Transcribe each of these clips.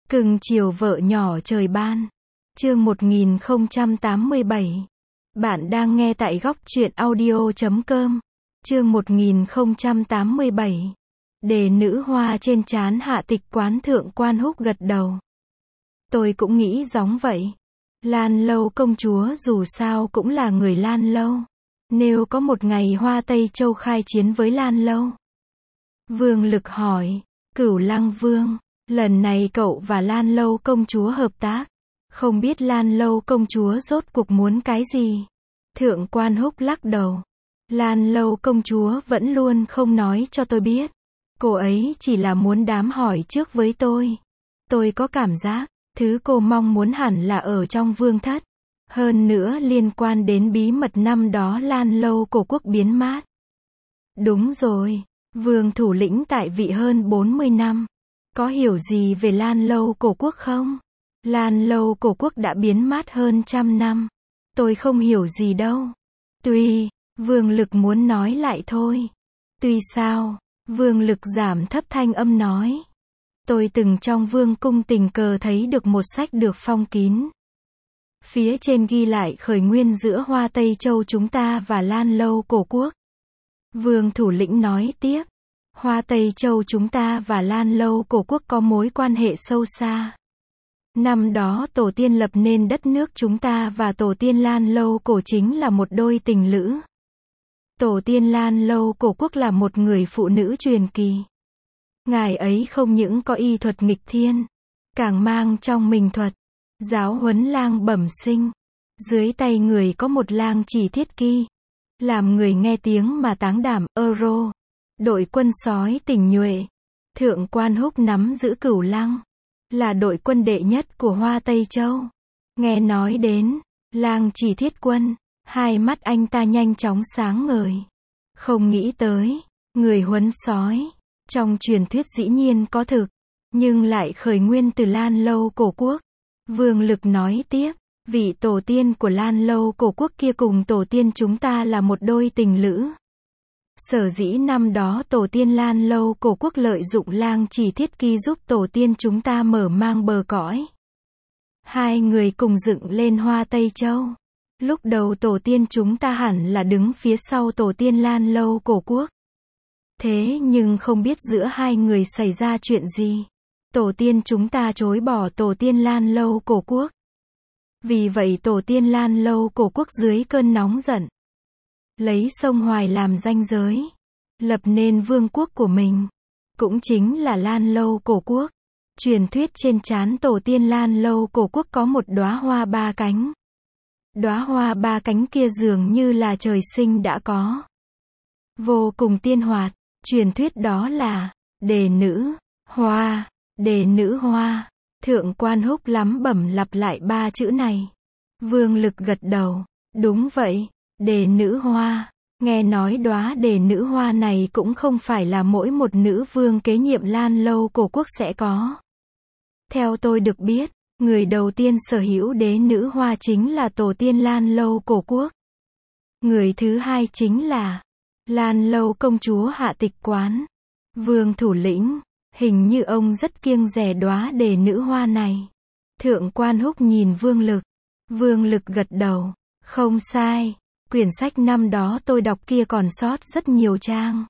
Cưng chiều vợ nhỏ trời ban. Chương 1087. Bạn đang nghe tại góc truyện audio.com. Chương 1087. Đề nữ hoa trên trán Hạ Tịch Quán. Thượng Quan Húc gật đầu. Tôi cũng nghĩ giống vậy. Lan Lâu công chúa dù sao cũng là người Lan Lâu. Nếu có một ngày Hoa Tây Châu khai chiến với Lan Lâu. Vương Lực hỏi. Cửu Lăng Vương, lần này cậu và Lan Lâu công chúa hợp tác. Không biết Lan Lâu công chúa rốt cuộc muốn cái gì? Thượng Quan Húc lắc đầu. Lan Lâu công chúa vẫn luôn không nói cho tôi biết. Cô ấy chỉ là muốn đám hỏi trước với tôi. Tôi có cảm giác, thứ cô mong muốn hẳn là ở trong vương thất. Hơn nữa liên quan đến bí mật năm đó Lan Lâu cổ quốc biến mát. Đúng rồi, vương thủ lĩnh tại vị hơn 40 năm. Có hiểu gì về Lan Lâu cổ quốc không? Lan Lâu cổ quốc đã biến mát hơn 100 năm. Tôi không hiểu gì đâu. Tuy, Vương Lực muốn nói lại thôi. Tuy sao? Vương Lực giảm thấp thanh âm nói. Tôi từng trong vương cung tình cờ thấy được một sách được phong kín. Phía trên ghi lại khởi nguyên giữa Hoa Tây Châu chúng ta và Lan Lâu cổ quốc. Vương thủ lĩnh nói tiếp. Hoa Tây Châu chúng ta và Lan Lâu cổ quốc có mối quan hệ sâu xa. Năm đó tổ tiên lập nên đất nước chúng ta và tổ tiên Lan Lâu cổ chính là một đôi tình lữ. Tổ tiên Lan Lâu cổ quốc là một người phụ nữ truyền kỳ. Ngài ấy không những có y thuật nghịch thiên, càng mang trong mình thuật giáo huấn lang bẩm sinh. Dưới tay người có một lang chỉ thiết kỳ, làm người nghe tiếng mà táng đảm. Euro, đội quân sói tình nhuệ. Thượng Quan Húc nắm giữ Cửu Lăng, là đội quân đệ nhất của Hoa Tây Châu. Nghe nói đến lang chỉ thiết quân, hai mắt anh ta nhanh chóng sáng ngời. Không nghĩ tới, người huấn sói, trong truyền thuyết dĩ nhiên có thực, nhưng lại khởi nguyên từ Lan Lâu cổ quốc. Vương Lực nói tiếp, vị tổ tiên của Lan Lâu cổ quốc kia cùng tổ tiên chúng ta là một đôi tình lữ. Sở dĩ năm đó tổ tiên Lan Lâu cổ quốc lợi dụng lang chỉ thiết kỳ giúp tổ tiên chúng ta mở mang bờ cõi. Hai người cùng dựng lên Hoa Tây Châu. Lúc đầu tổ tiên chúng ta hẳn là đứng phía sau tổ tiên Lan Lâu cổ quốc. Thế nhưng không biết giữa hai người xảy ra chuyện gì. Tổ tiên chúng ta chối bỏ tổ tiên Lan Lâu cổ quốc. Vì vậy tổ tiên Lan Lâu cổ quốc dưới cơn nóng giận, lấy sông Hoài làm ranh giới, lập nên vương quốc của mình, cũng chính là Lan Lâu cổ quốc. Truyền thuyết trên trán tổ tiên Lan Lâu cổ quốc có một đóa hoa ba cánh. Đóa hoa ba cánh kia dường như là trời sinh đã có, vô cùng tiên hoạt. Truyền thuyết đó là đề nữ hoa, đề nữ hoa. Thượng Quan Húc lắm bẩm lặp lại ba chữ này. Vương Lực gật đầu. Đúng vậy, đề nữ hoa. Nghe nói đóa đề nữ hoa này cũng không phải là mỗi một nữ vương kế nhiệm Lan Lâu cổ quốc sẽ có. Theo tôi được biết, người đầu tiên sở hữu đế nữ hoa chính là tổ tiên Lan Lâu cổ quốc. Người thứ hai chính là Lan Lâu công chúa Hạ Tịch Quán. Vương thủ lĩnh, hình như ông rất kiêng dè đóa đề nữ hoa này. Thượng Quan Húc nhìn Vương Lực. Vương Lực gật đầu. Không sai, quyển sách năm đó tôi đọc kia còn sót rất nhiều trang,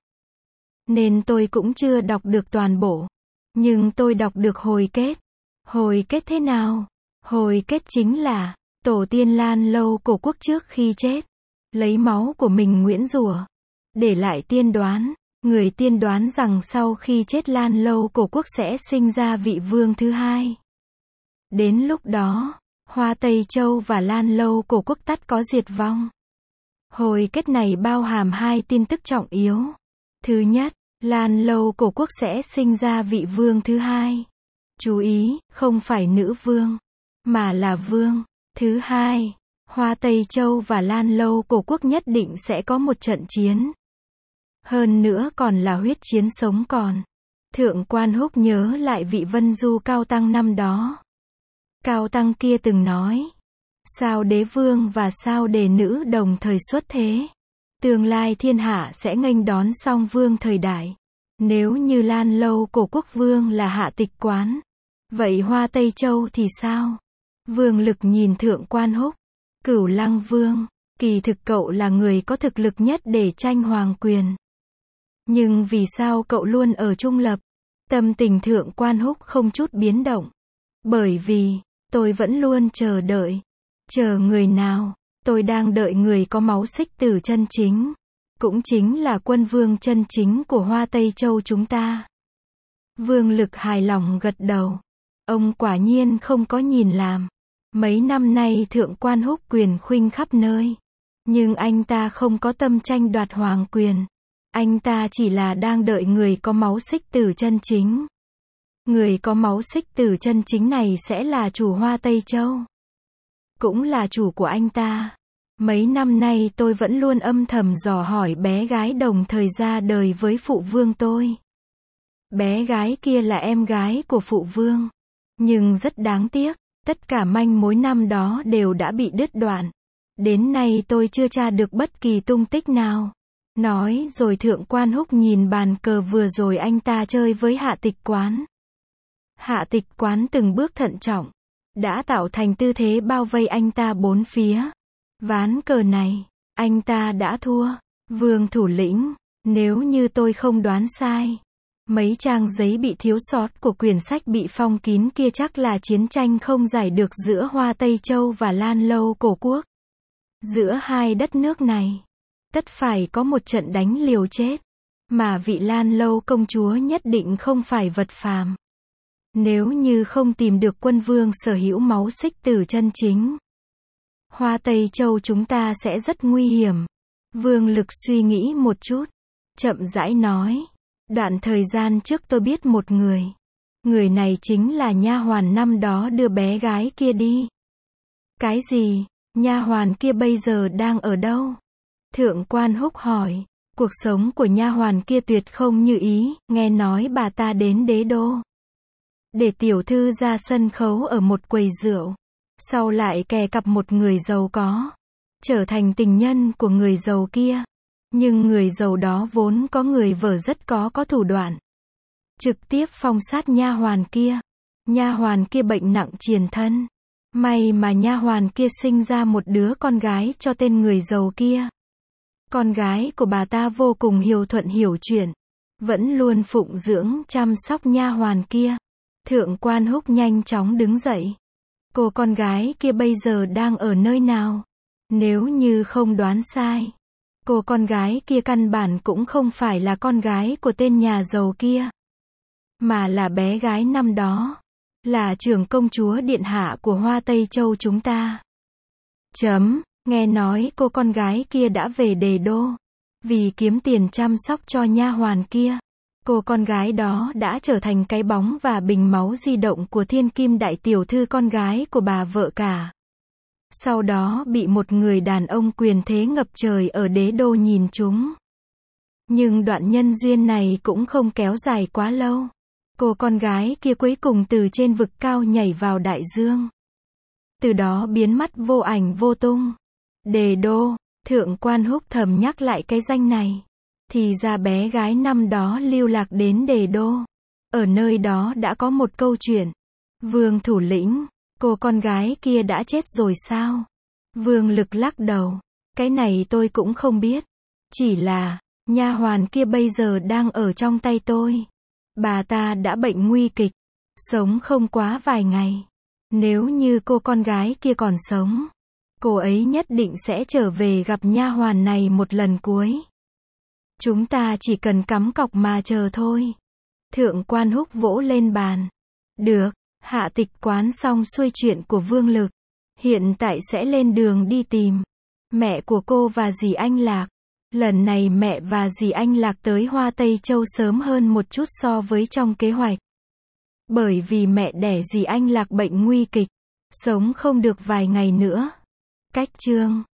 nên tôi cũng chưa đọc được toàn bộ. Nhưng tôi đọc được hồi kết. Hồi kết thế nào? Hồi kết chính là tổ tiên Lan Lâu cổ quốc trước khi chết, lấy máu của mình nguyễn rủa, để lại tiên đoán. Người tiên đoán rằng sau khi chết Lan Lâu cổ quốc sẽ sinh ra vị vương thứ hai. Đến lúc đó, Hoa Tây Châu và Lan Lâu cổ quốc tất có diệt vong. Hồi kết này bao hàm hai tin tức trọng yếu. Thứ nhất, Lan Lâu cổ quốc sẽ sinh ra vị vương thứ hai. Chú ý, không phải nữ vương, mà là vương. Thứ hai, Hoa Tây Châu và Lan Lâu cổ quốc nhất định sẽ có một trận chiến. Hơn nữa còn là huyết chiến sống còn. Thượng Quan Húc nhớ lại vị Vân Du Cao Tăng năm đó. Cao Tăng kia từng nói, sao đế vương và sao đề nữ đồng thời xuất thế. Tương lai thiên hạ sẽ nghênh đón song vương thời đại. Nếu như Lan Lâu cổ quốc vương là Hạ Tịch Quán, Vậy Hoa Tây Châu thì sao? Vương Lực nhìn Thượng Quan Húc. Cửu Lăng Vương, kỳ thực cậu là người có thực lực nhất để tranh hoàng quyền. Nhưng vì sao cậu luôn ở trung lập? Tâm tình Thượng Quan Húc không chút biến động. Bởi vì, tôi vẫn luôn chờ đợi. Chờ người nào? Tôi đang đợi người có máu xích tử chân chính. Cũng chính là quân vương chân chính của Hoa Tây Châu chúng ta. Vương Lực hài lòng gật đầu. Ông quả nhiên không có nhìn làm. Mấy năm nay Thượng Quan Húc quyền khuynh khắp nơi. Nhưng anh ta không có tâm tranh đoạt hoàng quyền. Anh ta chỉ là đang đợi người có máu xích tử chân chính. Người có máu xích tử chân chính này sẽ là chủ Hoa Tây Châu. Cũng là chủ của anh ta. Mấy năm nay tôi vẫn luôn âm thầm dò hỏi bé gái đồng thời ra đời với phụ vương tôi. Bé gái kia là em gái của phụ vương. Nhưng rất đáng tiếc, tất cả manh mối năm đó đều đã bị đứt đoạn. Đến nay tôi chưa tra được bất kỳ tung tích nào. Nói rồi Thượng Quan Húc nhìn bàn cờ vừa rồi anh ta chơi với Hạ Tịch Quán. Hạ Tịch Quán từng bước thận trọng, đã tạo thành tư thế bao vây anh ta bốn phía. Ván cờ này, anh ta đã thua. Vương thủ lĩnh, nếu như tôi không đoán sai, mấy trang giấy bị thiếu sót của quyển sách bị phong kín kia chắc là chiến tranh không giải được giữa Hoa Tây Châu và Lan Lâu Cổ Quốc. Giữa hai đất nước này, tất phải có một trận đánh liều chết. Mà vị Lan Lâu công chúa nhất định không phải vật phàm. Nếu như không tìm được quân vương sở hữu máu xích tử chân chính, Hoa Tây Châu chúng ta sẽ rất nguy hiểm. Vương Lực suy nghĩ một chút, chậm rãi nói. Đoạn thời gian trước tôi biết một người. Người này chính là nha hoàn năm đó đưa bé gái kia đi. Cái gì? Nha hoàn kia bây giờ đang ở đâu? Thượng Quan Húc hỏi. Cuộc sống của nha hoàn kia tuyệt không như ý, nghe nói bà ta đến đế đô để tiểu thư ra sân khấu ở một quầy rượu. Sau lại kè cặp một người giàu có, trở thành tình nhân của người giàu kia. Nhưng người giàu đó vốn có người vợ rất có thủ đoạn. Trực tiếp phong sát nha hoàn kia. Nha hoàn kia bệnh nặng triền thân. May mà nha hoàn kia sinh ra một đứa con gái cho tên người giàu kia. Con gái của bà ta vô cùng hiếu thuận hiểu chuyện, vẫn luôn phụng dưỡng chăm sóc nha hoàn kia. Thượng Quan Húc nhanh chóng đứng dậy. Cô con gái kia bây giờ đang ở nơi nào? Nếu như không đoán sai, cô con gái kia căn bản cũng không phải là con gái của tên nhà giàu kia, mà là bé gái năm đó, là trưởng công chúa điện hạ của Hoa Tây Châu chúng ta. Nghe nói cô con gái kia đã về Đế đô, vì kiếm tiền chăm sóc cho nha hoàn kia. Cô con gái đó đã trở thành cái bóng và bình máu di động của thiên kim đại tiểu thư con gái của bà vợ cả. Sau đó bị một người đàn ông quyền thế ngập trời ở Đế đô nhìn trúng. Nhưng đoạn nhân duyên này cũng không kéo dài quá lâu. Cô con gái kia cuối cùng từ trên vực cao nhảy vào đại dương. Từ đó biến mất vô ảnh vô tung. Đế đô, Thượng Quan Húc thầm nhắc lại cái danh này. Thì ra bé gái năm đó lưu lạc đến Đế đô. Ở nơi đó đã có một câu chuyện. Vương thủ lĩnh, cô con gái kia đã chết rồi sao? Vương Lực lắc đầu. Cái này tôi cũng không biết. Chỉ là, nha hoàn kia bây giờ đang ở trong tay tôi. Bà ta đã bệnh nguy kịch, sống không quá vài ngày. Nếu như cô con gái kia còn sống, cô ấy nhất định sẽ trở về gặp nha hoàn này một lần cuối. Chúng ta chỉ cần cắm cọc mà chờ thôi. Thượng Quan Húc vỗ lên bàn. Được, Hạ Tịch Quán xong xuôi chuyện của Vương Lực. Hiện tại sẽ lên đường đi tìm mẹ của cô và dì Anh Lạc. Lần này mẹ và dì Anh Lạc tới Hoa Tây Châu sớm hơn một chút so với trong kế hoạch. Bởi vì mẹ đẻ dì Anh Lạc bệnh nguy kịch, sống không được vài ngày nữa. Cách chương